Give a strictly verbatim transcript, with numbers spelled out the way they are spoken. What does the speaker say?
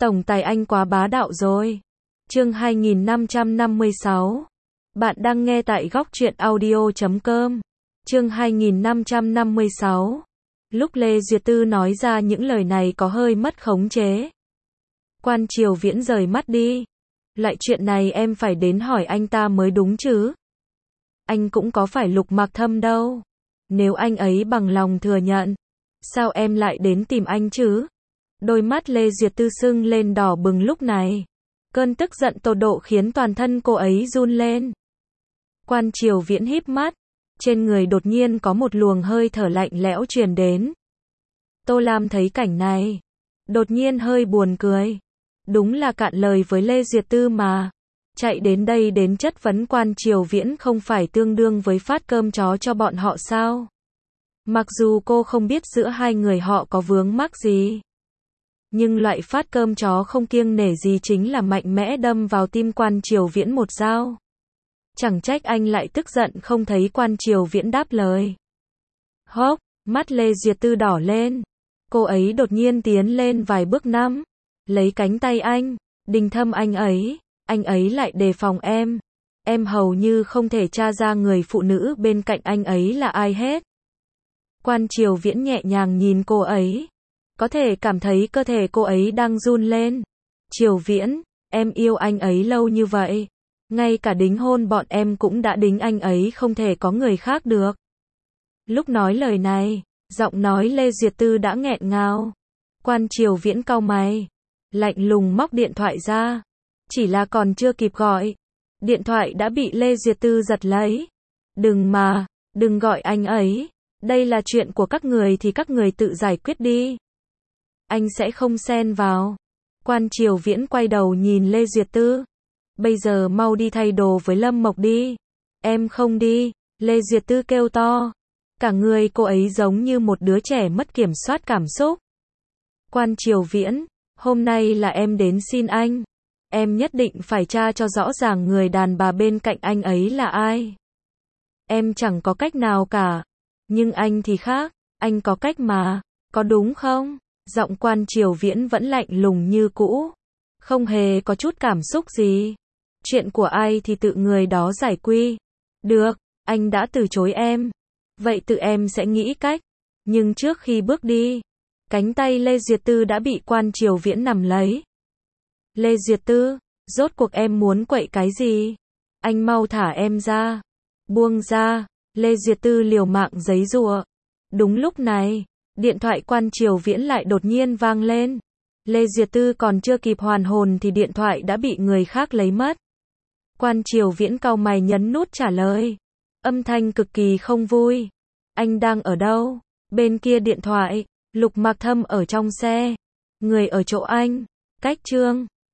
Tổng tài anh quá bá đạo rồi. Chương hai nghìn năm trăm năm mươi sáu. Bạn đang nghe tại góc truyện audio chấm com. Chương hai nghìn năm trăm năm mươi sáu. Lúc Lê Duyệt Tư nói ra những lời này có hơi mất khống chế. Quan Triều Viễn rời mắt đi. Lại chuyện này em phải đến hỏi anh ta mới đúng chứ. Anh cũng có phải Lục Mặc Thâm đâu. Nếu anh ấy bằng lòng thừa nhận, sao em lại đến tìm anh chứ? Đôi mắt Lê Duyệt Tư sưng lên đỏ bừng lúc này. Cơn tức giận tột độ khiến toàn thân cô ấy run lên. Quan Triều Viễn híp mắt. Trên người đột nhiên có một luồng hơi thở lạnh lẽo truyền đến. Tô Lam thấy cảnh này, đột nhiên hơi buồn cười. Đúng là cạn lời với Lê Duyệt Tư mà. Chạy đến đây đến chất vấn Quan Triều Viễn không phải tương đương với phát cơm chó cho bọn họ sao? Mặc dù cô không biết giữa hai người họ có vướng mắc gì, nhưng loại phát cơm chó không kiêng nể gì chính là mạnh mẽ đâm vào tim Quan Triều Viễn một dao. Chẳng trách anh lại tức giận không thấy Quan Triều Viễn đáp lời. Hốc, mắt Lê Duyệt Tư đỏ lên. Cô ấy đột nhiên tiến lên vài bước năm, lấy cánh tay anh, Đình Thâm anh ấy, anh ấy lại đề phòng em. Em hầu như không thể tra ra người phụ nữ bên cạnh anh ấy là ai hết. Quan Triều Viễn nhẹ nhàng nhìn cô ấy, có thể cảm thấy cơ thể cô ấy đang run lên. Triều Viễn, em yêu anh ấy lâu như vậy, ngay cả đính hôn bọn em cũng đã đính anh ấy không thể có người khác được. Lúc nói lời này, giọng nói Lê Duyệt Tư đã nghẹn ngào. Quan Triều Viễn cau mày, lạnh lùng móc điện thoại ra. Chỉ là còn chưa kịp gọi, điện thoại đã bị Lê Duyệt Tư giật lấy. Đừng mà, đừng gọi anh ấy. Đây là chuyện của các người thì các người tự giải quyết đi. Anh sẽ không xen vào. Quan Triều Viễn quay đầu nhìn Lê Duyệt Tư. Bây giờ mau đi thay đồ với Lâm Mộc đi. Em không đi, Lê Duyệt Tư kêu to. Cả người cô ấy giống như một đứa trẻ mất kiểm soát cảm xúc. Quan Triều Viễn, hôm nay là em đến xin anh. Em nhất định phải tra cho rõ ràng người đàn bà bên cạnh anh ấy là ai. Em chẳng có cách nào cả. Nhưng anh thì khác, anh có cách mà, có đúng không? Giọng Quan Triều Viễn vẫn lạnh lùng như cũ, không hề có chút cảm xúc gì. Chuyện của ai thì tự người đó giải quy. Được, anh đã từ chối em. Vậy tự em sẽ nghĩ cách. Nhưng trước khi bước đi, cánh tay Lê Duyệt Tư đã bị Quan Triều Viễn nắm lấy. Lê Duyệt Tư, rốt cuộc em muốn quậy cái gì? Anh mau thả em ra. Buông ra. Lê Duyệt Tư liều mạng giãy giụa. Đúng lúc này, điện thoại Quan Triều Viễn lại đột nhiên vang lên. Lê Duyệt Tư còn chưa kịp hoàn hồn thì điện thoại đã bị người khác lấy mất. Quan Triều Viễn cau mày nhấn nút trả lời. Âm thanh cực kỳ không vui. Anh đang ở đâu? Bên kia điện thoại, Lục Mặc Thâm ở trong xe. Người ở chỗ anh. Cách Trương.